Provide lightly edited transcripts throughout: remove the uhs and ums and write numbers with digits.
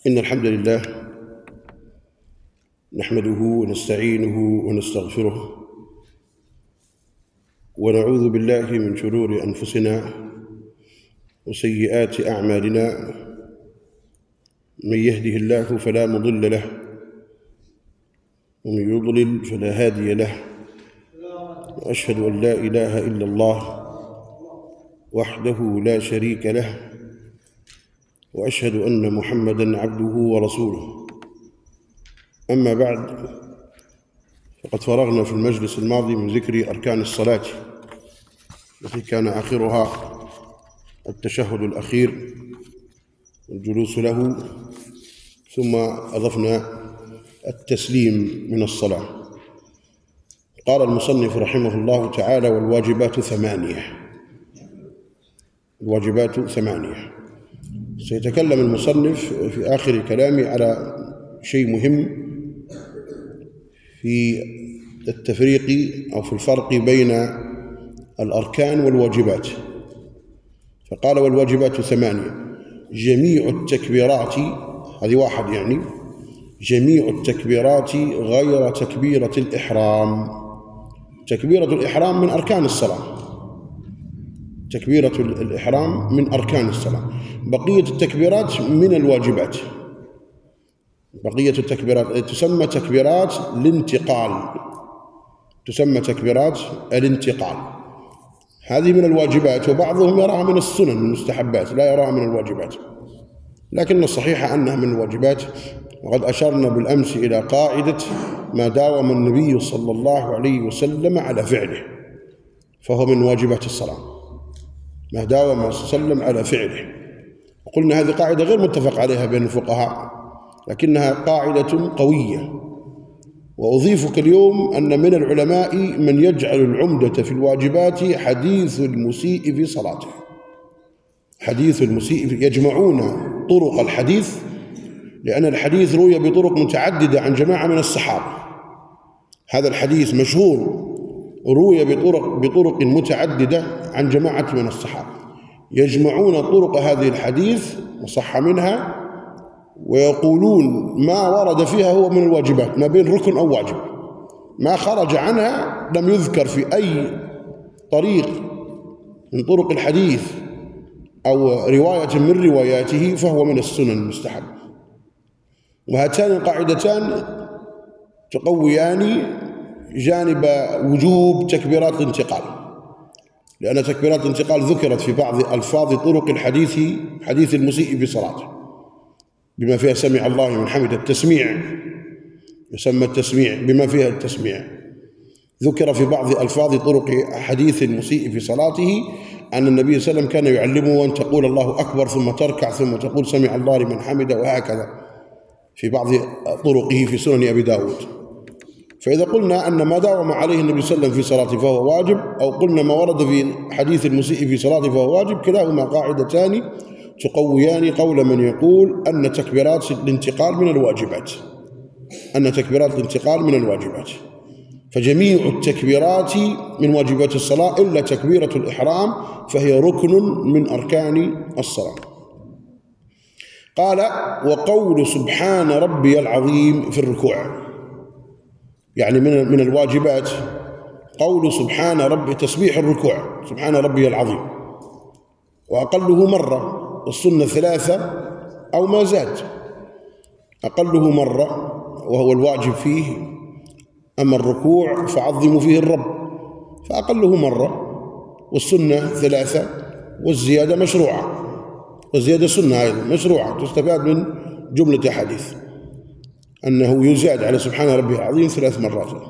إن الحمد لله نحمده ونستعينه ونستغفره ونعوذ بالله من شرور أنفسنا وسيئات أعمالنا. من يهده الله فلا مضل له ومن يضلل فلا هادي له، وأشهد أن لا إله إلا الله وحده لا شريك له، وأشهد أن محمدًا عبده ورسوله. أما بعد، فقد فرغنا في المجلس الماضي من ذكر أركان الصلاة التي كان آخرها التشهد الأخير والجلوس له، ثم أضفنا التسليم من الصلاة. قال المصنف رحمه الله تعالى: والواجبات ثمانية. الواجبات ثمانية. سيتكلم المصنف في آخر كلامه على شيء مهم في التفريق أو في الفرق بين الأركان والواجبات. فقال: والواجبات ثمانية، جميع التكبيرات، هذه واحد يعني، جميع التكبيرات غير تكبيرة الإحرام. تكبيرة الإحرام من أركان الصلاة، تكبيرة الإحرام من أركان الصلاة. بقية التكبيرات من الواجبات. بقية التكبيرات تسمى تكبيرات الانتقال، تسمى تكبيرات الانتقال. هذه من الواجبات، وبعضهم يراها من السنن المستحبات، لا يراها من الواجبات، لكن الصحيح أنها من الواجبات. وقد أشرنا بالأمس إلى قاعدة: ما داوم النبي صلى الله عليه وسلم على فعله فهو من واجبات الصلاة. ما داوم صلى الله عليه وسلم على فعله. وقلنا هذه قاعدة غير متفق عليها بين الفقهاء، لكنها قاعدة قوية. وأضيفك اليوم أن من العلماء من يجعل العمدة في الواجبات حديث المسيء في صلاته. حديث المسيء، يجمعون طرق الحديث، لأن الحديث روي بطرق متعددة عن جماعة من الصحابة. هذا الحديث مشهور، روي بطرق متعددة عن جماعة من الصحابة. يجمعون طرق هذه الحديث وصح منها، ويقولون ما ورد فيها هو من الواجبات، ما بين ركن أو واجب. ما خرج عنها لم يذكر في أي طريق من طرق الحديث أو رواية من رواياته فهو من السنن المستحب. وهاتان القاعدتان تقويان جانب وجوب تكبيرات الانتقال، لأن تكبيرات الانتقال ذكرت في بعض ألفاظ طرق الحديث، حديث المسيء بصلاته، بما فيها سمع الله لمن حمده. التسميع يسمى التسميع، بما فيها التسميع. ذكر في بعض ألفاظ طرق حديث المسيء في صلاته أن النبي صلى الله عليه وسلم كان يعلمه أن تقول الله أكبر ثم تركع ثم تقول سمع الله لمن حمده، وهكذا في بعض طرقه في سنن أبي داود. فإذا قلنا أن ما داوم عليه النبي صلى الله عليه وسلم في صلاته فهو واجب، أو قلنا ما ورد في حديث المسيء في صلاته فهو واجب، كلاهما قاعدتان تقويان قول من يقول أن تكبيرات الانتقال من الواجبات، أن تكبيرات الانتقال من الواجبات. فجميع التكبيرات من واجبات الصلاة إلا تكبيرة الإحرام، فهي ركن من أركان الصلاة. قال: وقول سبحان ربي العظيم في الركوع، يعني من الواجبات قول سبحان ربي، تسبيح الركوع، سبحان ربي العظيم، وأقله مرة، والسنة 3 أو ما زاد. أقله مرة وهو الواجب فيه، أما الركوع فعظموا فيه الرب، فأقله مرة، والسنة 3، والزيادة مشروعة، والزيادة سنة أيضا مشروعة، تستفاد من جملة أحاديث أنه يزاد على سبحان ربي العظيم 3 مرات.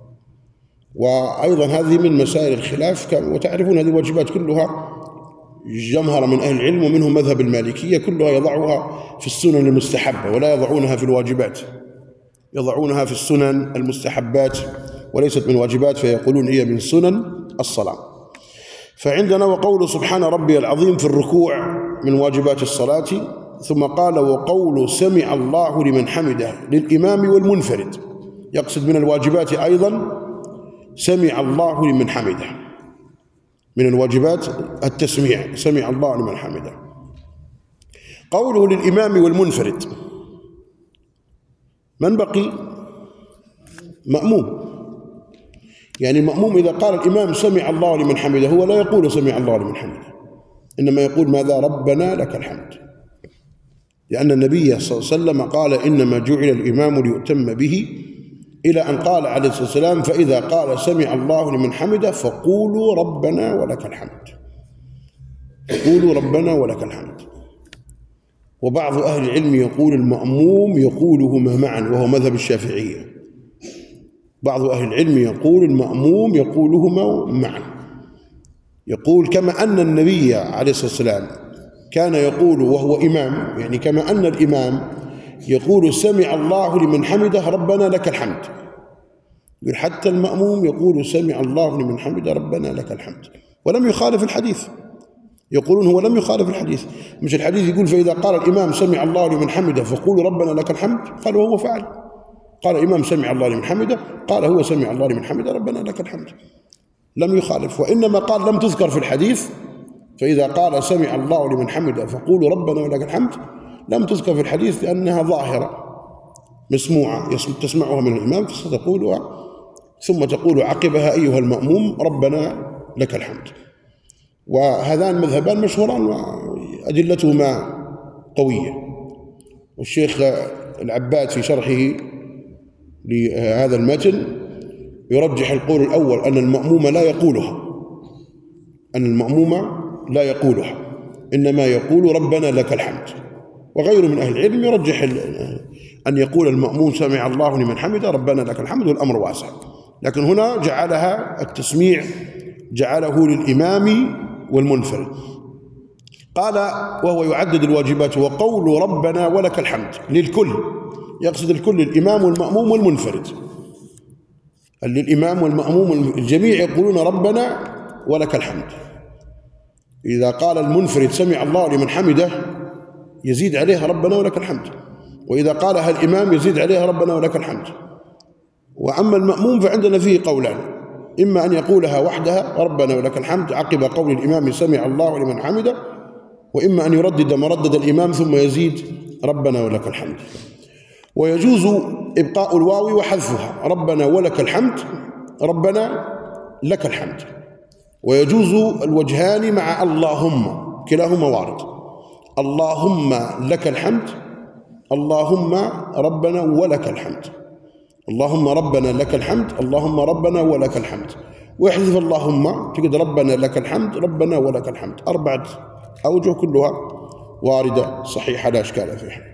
وأيضا هذه من مسائل الخلاف، وتعرفون هذه الواجبات كلها جمهر من أهل العلم ومنهم مذهب المالكية كلها يضعها في السنن المستحبة ولا يضعونها في الواجبات، يضعونها في السنن المستحبات وليست من واجبات، فيقولون هي من سنن الصلاة. فعندنا وقول سبحان ربي العظيم في الركوع من واجبات الصلاة. ثم قال: وقول سمع الله لمن حمده للإمام والمنفرد. يقصد من الواجبات أيضا سمع الله لمن حمده، من الواجبات التسميع، سمع الله لمن حمده. قوله للإمام والمنفرد، من بقي؟ مأموم. يعني المأموم إذا قال الإمام سمع الله لمن حمده هو لا يقول سمع الله لمن حمده، إنما يقول ماذا؟ ربنا لك الحمد، لأن النبي صلى الله عليه وسلم قال إنما جعل الإمام ليؤتم به، إلى أن قال عليه الصلاة والسلام فإذا قال سمع الله لمن حمده فقولوا ربنا ولك الحمد، قولوا ربنا ولك الحمد. وبعض أهل العلم يقول المأموم يقولهما معا، وهو مذهب الشافعية. بعض أهل العلم يقول المأموم يقولهما معا، يقول كما أن النبي عليه الصلاة والسلام كان يقول وهو إمام، يعني كما أن الإمام يقول سمع الله لمن حمده ربنا لك الحمد، يقول حتى المأموم يقول سمع الله لمن حمده ربنا لك الحمد، ولم يخالف الحديث. يقولون هو لم يخالف الحديث، مش الحديث يقول فإذا قال الإمام سمع الله لمن حمده فقولوا ربنا لك الحمد، قال وهو فعل، قال الإمام سمع الله لمن حمده، قال هو سمع الله لمن حمده ربنا لك الحمد، لم يخالف. وإنما قال لم تذكر في الحديث فإذا قال سمع الله لمن حمده فقولوا ربنا ولك الحمد، لم تذكر في الحديث لأنها ظاهرة مسموعة تسمعها من الإمام فستقولها، ثم تقول عقبها أيها المأموم ربنا لك الحمد. وهذان مذهبان مشهوران وأدلتهما قوية. والشيخ العباد في شرحه لهذا المتن يرجح القول الأول أن المأموم لا يقولها، أن المأموم لا يقولها، إنما يقول ربنا لك الحمد. وغيره من أهل العلم يرجح أن يقول المأموم سمع الله لمن حمده ربنا لك الحمد، والأمر واسع. لكن هنا جعلها التسميع جعله للإمام والمنفرد. قال وهو يعدد الواجبات وقول ربنا ولك الحمد للكل، يقصد الكل الإمام والمأموم والمنفرد. للإمام والمأموم الجميع يقولون ربنا ولك الحمد. إذا قال المنفرد سمع الله لمن حمده يزيد عليها ربنا ولك الحمد، وإذا قالها الإمام يزيد عليها ربنا ولك الحمد. وأما المأموم فعندنا فيه قولان، إما أن يقولها وحدها ربنا ولك الحمد عقب قول الإمام سمع الله لمن حمده، وإما أن يردد مردد الإمام ثم يزيد ربنا ولك الحمد. ويجوز إبقاء الواو وحذفها، ربنا ولك الحمد ربنا لك الحمد. ويجوز الوجهان مع اللهم، كلاهما وارد، اللهم لك الحمد، اللهم ربنا ولك الحمد، اللهم ربنا لك الحمد، اللهم ربنا ولك الحمد. ويحذف اللهم تقول ربنا لك الحمد ربنا ولك الحمد. أربعة أوجه كلها واردة صحيحة لا إشكال فيها.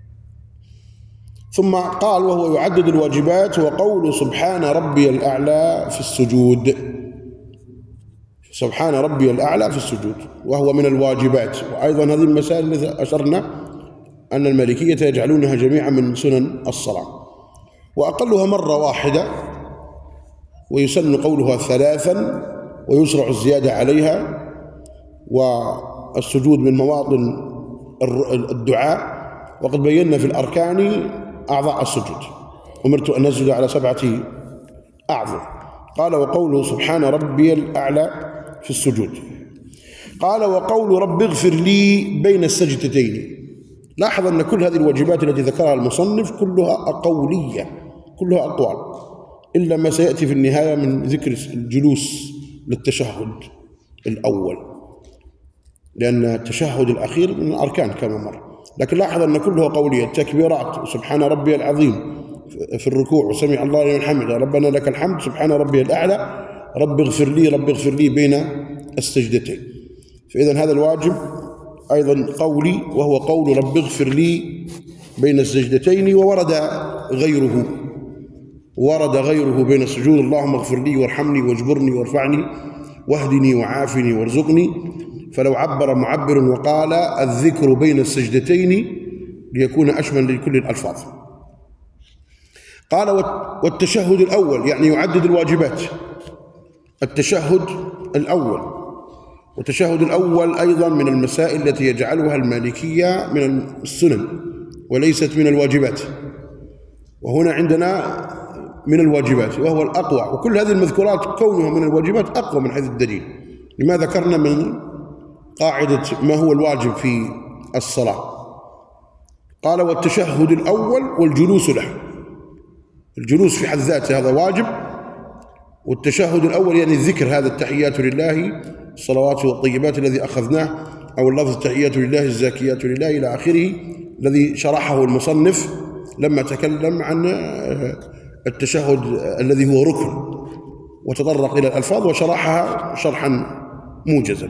ثم قال وهو يعدد الواجبات وقول سبحان ربي الأعلى في السجود، سبحان ربي الأعلى في السجود وهو من الواجبات. وأيضا هذه المسائل التي أشرنا أن المالكية يجعلونها جميعا من سنن الصلاة، وأقلها مرة واحدة، ويسن قولها ثلاثا، ويشرع الزيادة عليها. والسجود من مواطن الدعاء، وقد بينا في الأركان أعضاء السجود، أمرت أن أسجد على 7 أعظم. قال وقوله سبحان ربي الأعلى في السجود. قال وقول رب اغفر لي بين السجدتين. لاحظ أن كل هذه الواجبات التي ذكرها المصنف كلها قولية، كلها أقوال، إلا ما سيأتي في النهاية من ذكر الجلوس للتشهد الأول، لأن التشهد الأخير من الأركان كما مر. لكن لاحظ أن كلها قولية، التكبيرات سبحان ربي العظيم في الركوع وسمع الله لمن حمده ربنا لك الحمد سبحان ربي الأعلى رب اغفر لي رب اغفر لي بين السجدتين. فإذا هذا الواجب أيضا قولي، وهو قول رب اغفر لي بين السجدتين. وورد غيره، ورد غيره بين السجود اللهم اغفر لي وارحمني واجبرني وارفعني واهدني وعافني وارزقني. فلو عبر معبر وقال الذكر بين السجدتين ليكون أشمل لكل الألفاظ. قال والتشهد الأول يعني يعدد الواجبات، التشهد الأول. والتشهد الأول أيضا من المسائل التي يجعلها المالكية من السنن وليست من الواجبات، وهنا عندنا من الواجبات وهو الأقوى. وكل هذه المذكورات كونها من الواجبات أقوى من حيث الدليل، لما ذكرنا من قاعدة ما هو الواجب في الصلاة. قال والتشهد الأول والجلوس له. الجلوس في حد ذاته هذا واجب، والتشهد الأول يعني الذكر هذا التحيات لله الصلوات والطيبات الذي أخذناه، أو اللفظ التحيات لله الزاكيات لله إلى آخره، الذي شرحه المصنف لما تكلم عن التشهد الذي هو ركن، وتطرق إلى الألفاظ وشرحها شرحا موجزا.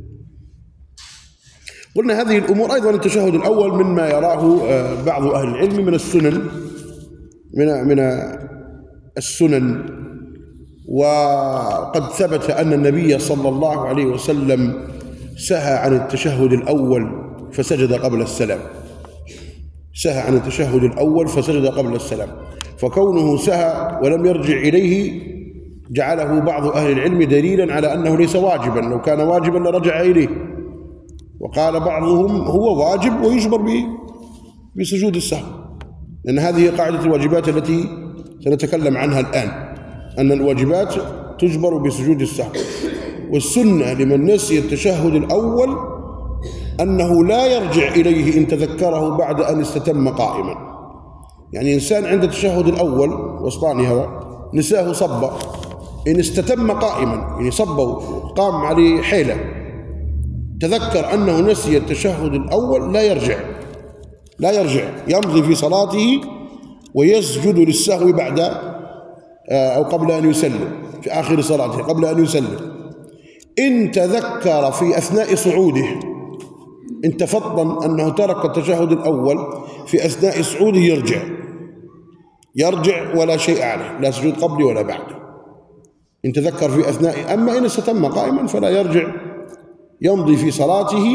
قلنا هذه الأمور أيضا التشهد الأول مما يراه بعض أهل العلم من السنن، من السنن، وقد ثبت أن النبي صلى الله عليه وسلم سهى عن التشهد الأول فسجد قبل السلام، سهى عن التشهد الأول فسجد قبل السلام، فكونه سهى ولم يرجع إليه جعله بعض أهل العلم دليلا على أنه ليس واجبا، لو كان واجبا لرجع إليه، وقال بعضهم هو واجب ويجبر بسجود السهو، لأن هذه قاعدة الواجبات التي سنتكلم عنها الآن، أن الواجبات تجبر بسجود السهو. والسنة لمن نسي التشهد الأول أنه لا يرجع إليه إن تذكره بعد أن استتم قائما. يعني إنسان عند التشهد الأول وسطاني هذا نساه صبا، إن استتم قائما يعني صبه وقام عليه حيلة، تذكر أنه نسي التشهد الأول لا يرجع، يمضي في صلاته ويسجد للسهو بعد أو قبل أن يسلم، في آخر صلاته قبل أن يسلم. إن تذكر في أثناء صعوده، إن تفطن أنه ترك التشهد الأول في أثناء صعوده يرجع ولا شيء عليه، لا سجود قبل ولا بعد، إن تذكر في أثناء. أما إن استتم قائما فلا يرجع، يمضي في صلاته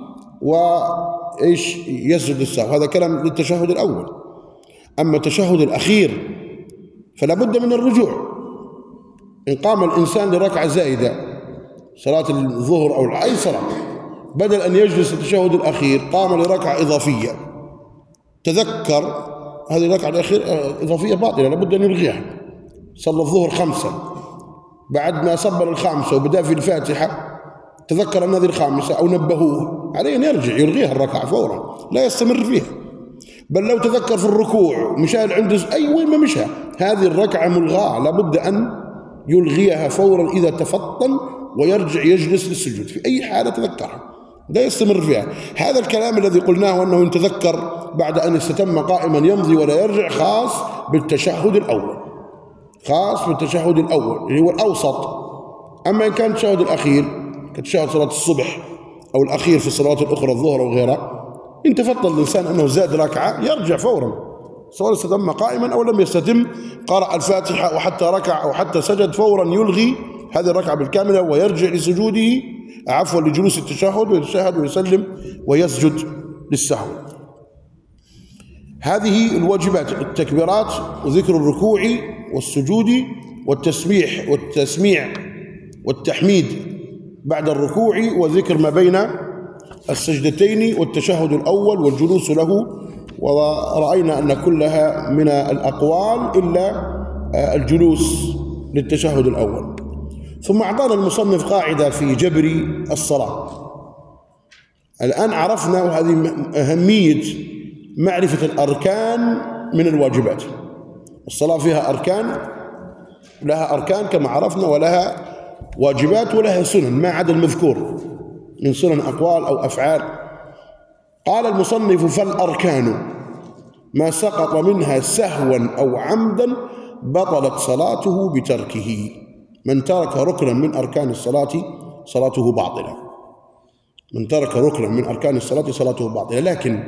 يسجد السهو. هذا كلام للتشهد الأول. أما التشهد الأخير فلا بد من الرجوع. إن قام الإنسان لركعة زائدة، صلاة الظهر أو أي صلاة، بدل أن يجلس التشهد الأخير قام لركعة إضافية، تذكر هذه الركعة الأخيرة إضافية باطلة، لابد أن يلغيها. صلى الظهر 5، بعد ما صبر الخامسة وبدأ في الفاتحة تذكر أن هذه الخامسة أو نبهوه عليه أن يرجع يلغيها الركعة فورا، لا يستمر فيها. بل لو تذكر في الركوع مشى عنده أي وين ما مشى، هذه الركعة ملغاة، لابد أن يلغيها فورا إذا تفطن ويرجع يجلس للسجود في أي حالة تذكرها، لا يستمر فيها. هذا الكلام الذي قلناه أنه إن تذكر بعد أن استتم قائما يمضي ولا يرجع خاص بالتشهد الأول، خاص بالتشهد الأول اللي هو الأوسط. أما إن كان التشهد الأخير كتشهد صلاة الصبح أو الأخير في الصلوات الأخرى الظهر أو غيرها، إن تفضل الإنسان أنه زاد ركعة يرجع فورا، سواء استتم قائما أو لم يستتم، قرأ الفاتحة أو حتى ركع أو حتى سجد، فورا يلغي هذه الركعة بالكاملة ويرجع لسجوده، عفوا لجلوس التشهد، ويتشهد ويسلم ويسجد للسهو. هذه الواجبات: التكبيرات وذكر الركوع والسجود والتسميع والتحميد بعد الركوع، وذكر ما بين السجدتين والتشهد الأول والجلوس له. ورأينا أن كلها من الأقوال إلا الجلوس للتشهد الأول. ثم أعطانا المصنف قاعدة في جبر الصلاة. الآن عرفنا، وهذه أهمية معرفة الأركان من الواجبات. الصلاة فيها أركان، لها أركان كما عرفنا، ولها واجبات ولها سنن ما عدا المذكور من سنن أقوال أو أفعال. قال المصنف: فالأركان ما سقط منها سهوا أو عمدا بطلت صلاته بتركه. من ترك ركنا من أركان الصلاة صلاته باطلة، من ترك ركنا من أركان الصلاة صلاته باطلة. لكن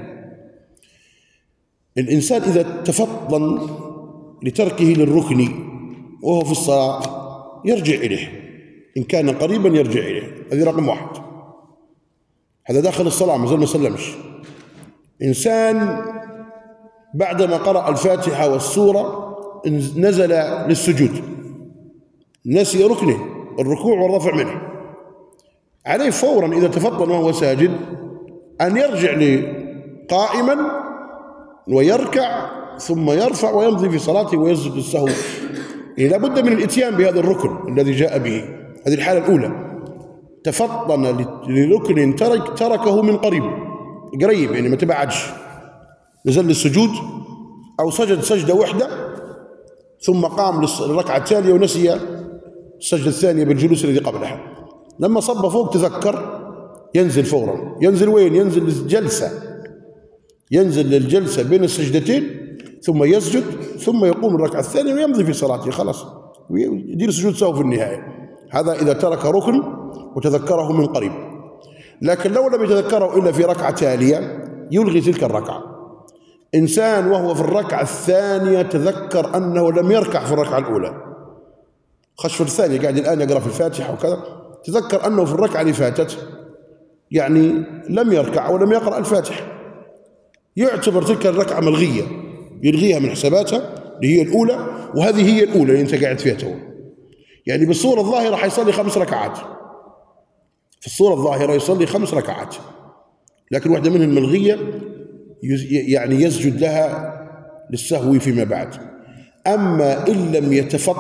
الإنسان إذا تفطن لتركه للركن وهو في الصلاة يرجع إليه، إن كان قريبا يرجع إليه. هذه رقم 1. هذا داخل الصلاة ما زال ما سلمش. إنسان بعدما قرأ الفاتحة والسورة نزل للسجود، نسي ركنه الركوع والرفع منه، عليه فورا إذا تفطن وهو ساجد أن يرجع قائما ويركع ثم يرفع ويمضي في صلاته ويسجد السهو. لا بد من الاتيان بهذا الركن الذي جاء به. هذه الحالة الأولى، تفطن لركن تركه من قريب يعني ما تبعدش، نزل للسجود أو سجد سجدة واحدة ثم قام للركعة التالية ونسي السجدة الثانية بالجلوس الذي قبلها، لما صب فوق تذكر ينزل فورا. ينزل وين؟ ينزل للجلسة، ينزل للجلسة بين السجدتين ثم يسجد ثم يقوم الركعة الثانية ويمضي في صلاته خلاص، ويدير سجود سهو في النهاية. هذا إذا ترك ركن وتذكره من قريب. لكن لو لم يتذكره إلا في ركعة تالية يلغي تلك الركعة. إنسان وهو في الركعة الثانية تذكر أنه لم يركع في الركعة الأولى، خش في الثانية قاعد الآن يقرأ في الفاتحة وكذا، تذكر أنه في الركعة اللي فاتت يعني لم يركع ولم يقرأ الفاتحة، يعتبر تلك الركعة ملغية، يلغيها من حساباتها اللي هي الأولى، وهذه هي الأولى اللي أنت قاعد فيها تو. يعني بالصورة الظاهرة حيصلي 5 ركعات، في الصورة الظاهرة يصلي 5 ركعات، لكن واحدة منهم ملغية يعني يسجد لها للسهو فيما بعد. أما إن لم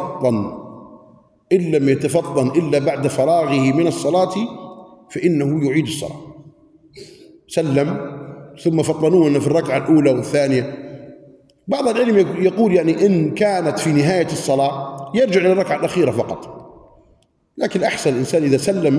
يتفطن إلا بعد فراغه من الصلاة فإنه يعيد الصلاة. سلم ثم فطنوه أنه في الركعة الأولى والثانية. بعض العلم يقول يعني إن كانت في نهاية الصلاة يرجع إلى الركعة الأخيرة فقط، لكن أحسن الإنسان إذا سلم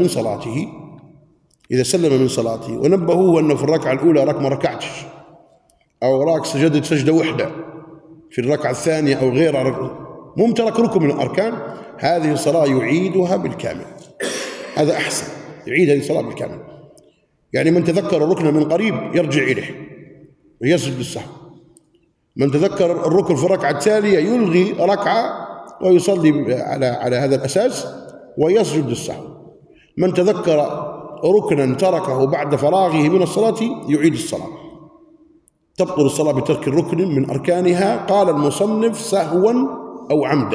من صلاته ونبهوه أنه في الركعة الأولى ما ركعتش، أو راك سجدت سجدة واحدة في الركعة الثانية أو غيرها، ترك ركن من الأركان، هذه الصلاة يعيدها بالكامل. هذا أحسن، يعيد هذه الصلاة بالكامل. يعني من تذكر الركن من قريب يرجع إليه ويسجد للسهو. من تذكر الركن في الركعة التالية يلغي ركعة ويصلي على هذا الأساس ويسجد للسهو. من تذكر ركنا تركه بعد فراغه من الصلاة يعيد الصلاة. تبطل الصلاة بترك الركن من أركانها. قال المصنف سهوا أو عمدا.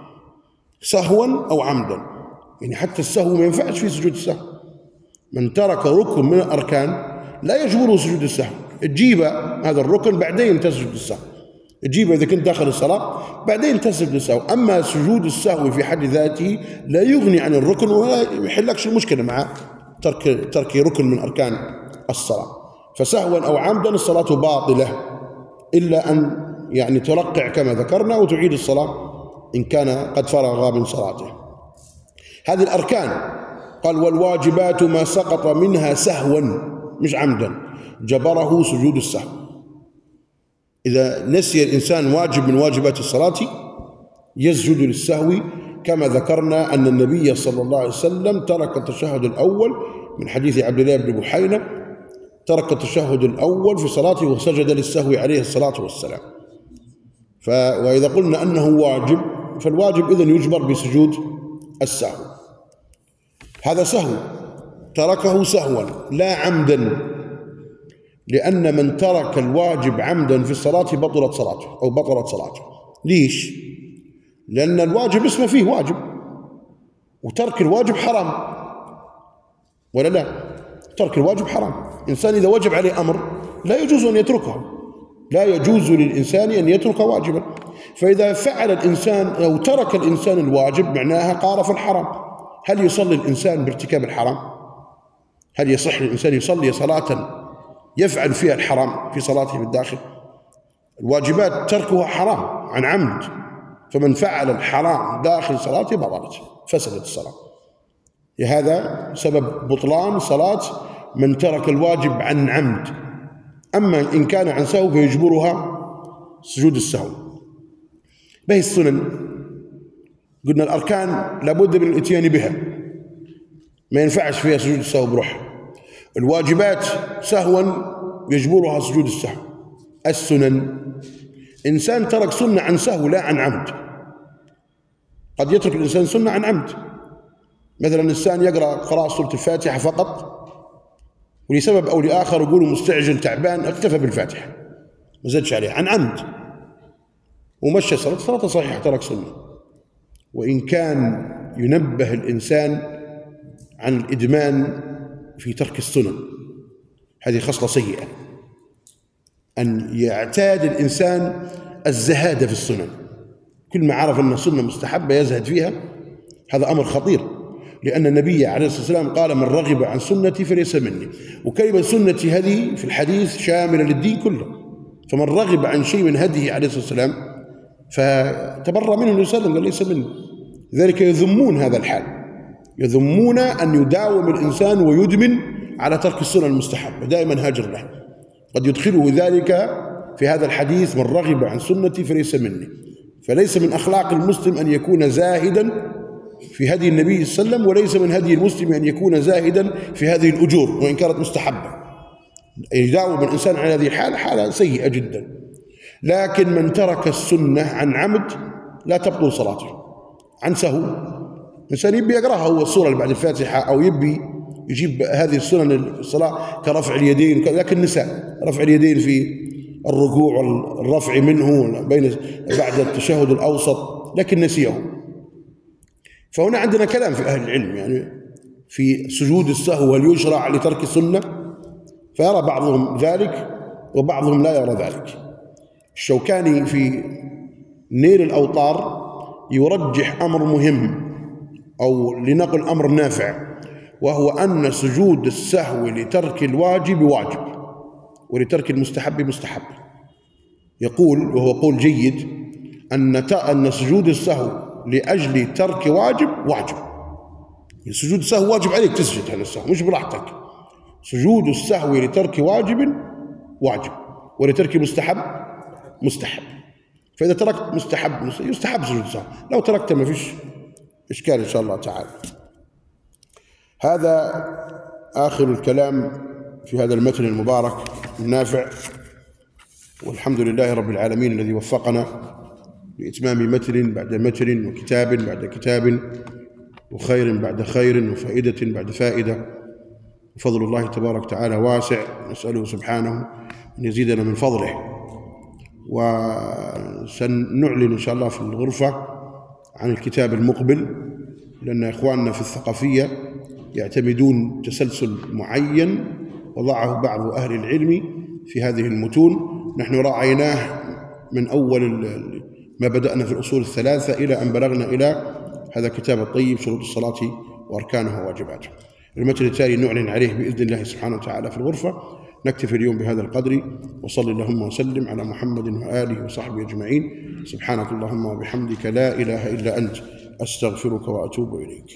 سهوا أو عمدا، يعني حتى السهو ما ينفعش في سجود السهو. من ترك ركن من الأركان لا يجبره سجود السهو، تجيب هذا الركن بعدين تسجد السهو، تجيبه إذا كنت داخل الصلاة بعدين تسجد السهو. أما سجود السهو في حد ذاته لا يغني عن الركن ولا يحلكش المشكلة مع ترك ركن من أركان الصلاة. فسهوا أو عمدا الصلاة باطلة، إلا أن يعني ترقع كما ذكرنا وتعيد الصلاة إن كان قد فرغ من صلاته. هذه الأركان. قال والواجبات ما سقط منها سهوا مش عمدا جبره سجود السهو. إذا نسي الإنسان واجب من واجبات الصلاة يسجد للسهو، كما ذكرنا أن النبي صلى الله عليه وسلم ترك التشهد الأول من حديث عبد الله بن بحينة، ترك التشهد الأول في صلاته وسجد للسهو عليه الصلاة والسلام. وإذا قلنا أنه واجب فالواجب إذن يجبر بسجود السهو. هذا سهو تركه سهوا لا عمدا، لأن من ترك الواجب عمدا في الصلاة بطلت صلاته. ليش؟ لأن الواجب اسمه فيه واجب، وترك الواجب حرام، ولا لا؟ ترك الواجب حرام. إنسان إذا وجب عليه أمر لا يجوز أن يتركه، لا يجوز للإنسان أن يترك واجبا. فإذا فعل الإنسان أو ترك الإنسان الواجب معناها قارف الحرام. هل يصلي الإنسان بارتكاب الحرام؟ هل يصح للإنسان يصلي صلاة يفعل فيها الحرام في صلاته بالداخل؟ الواجبات تركها حرام عن عمد، فمن فعل الحرام داخل صلاته بطلت فسدت الصلاة. لهذا سبب بطلان صلاة من ترك الواجب عن عمد. أما إن كان عن سهو فيجبرها سجود السهو. به السنن قلنا الأركان لابد من الاتيان بها، ما ينفعش فيها سجود السهو بروح. الواجبات سهوا يجبرها سجود السهو. السنن إنسان ترك سنة عن سهو لا عن عمد. قد يترك الإنسان سنة عن عمد، مثلا الإنسان يقرأ قراءة سورة الفاتحة فقط ولسبب أو لآخر يقولوا مستعجل تعبان اكتفى بالفاتحة ما زادش عليها عن عمد ومشى صلاته صحيحة، ترك سنة. وإن كان ينبه الإنسان عن الإدمان في ترك السنن، هذه خصلة سيئة، أن يعتاد الإنسان الزهادة في السنن. كل ما عرف أن السنة مستحبة يزهد فيها، هذا أمر خطير، لأن النبي عليه الصلاة والسلام قال من رغب عن سنتي فليس مني. وكلمة سنتي هذه في الحديث شاملة للدين كله، فمن رغب عن شيء من هديه عليه الصلاة والسلام فتبرأ منه النبي صلى الله عليه وسلم قال ليس مني. لذلك يذمون هذا الحال، يذمون أن يداوم الإنسان ويدمن على ترك السنن المستحبة دائما هاجر له. قد يدخله ذلك في هذا الحديث: من رغب عن سنتي فليس مني. فليس من أخلاق المسلم أن يكون زاهدا في هدي النبي صلى الله عليه وسلم، وليس من هدي المسلم أن يكون زاهدا في هذه الأجور وإن كانت مستحبة. يداوم الإنسان على هذه الحالة حالة سيئة جدا. لكن من ترك السنة عن عمد لا تبطل صلاته، عن سهو. الإنسان يبي يقرأها هو السورة اللي بعد الفاتحة، أو يبي يجيب هذه السنن الصلاة كرفع اليدين، لكن نساء رفع اليدين في الركوع والرفع منه بعد التشهد الأوسط، لكن نسيه. فهنا عندنا كلام في أهل العلم يعني في سجود السهو، هل يشرع لترك السنة؟ فيرى بعضهم ذلك وبعضهم لا يرى ذلك. الشوكاني في نيل الأوطار يرجح أمر مهم، أو لنقل أمر نافع، وهو أن سجود السهو لترك الواجب واجب ولترك المستحب مستحب. يقول، وهو قول جيد، أن سجود السهو لأجل ترك واجب واجب. سجود السهو واجب عليك تسجد هذا السهو، مش براحتك. سجود السهو لترك واجب واجب ولترك مستحب مستحب. فإذا تركت مستحب يستحب سجود السهو، لو تركت ما فيش إشكال إن شاء الله تعالى. هذا آخر الكلام في هذا المتن المبارك النافع، والحمد لله رب العالمين الذي وفقنا لإتمام متن بعد متن وكتاب بعد كتاب وخير بعد خير وفائدة بعد فائدة. وفضل الله تبارك وتعالى واسع، نسأله سبحانه أن يزيدنا من فضله. وسنعلن إن شاء الله في الغرفة عن الكتاب المقبل، لأن إخواننا في الثقافية يعتمدون تسلسل معين وضعه بعض أهل العلم في هذه المتون. نحن راعيناه من أول ما بدأنا في الأصول الثلاثة إلى أن بلغنا إلى هذا كتاب الطيب، شروط الصلاة وأركانها وواجباتها. المتن التالي نعلن عليه بإذن الله سبحانه وتعالى في الغرفة. نكتفي اليوم بهذا القدر، وصل اللهم وسلم على محمد وآله وصحبه أجمعين. سبحانك اللهم وبحمدك لا إله إلا أنت، أستغفرك وأتوب إليك.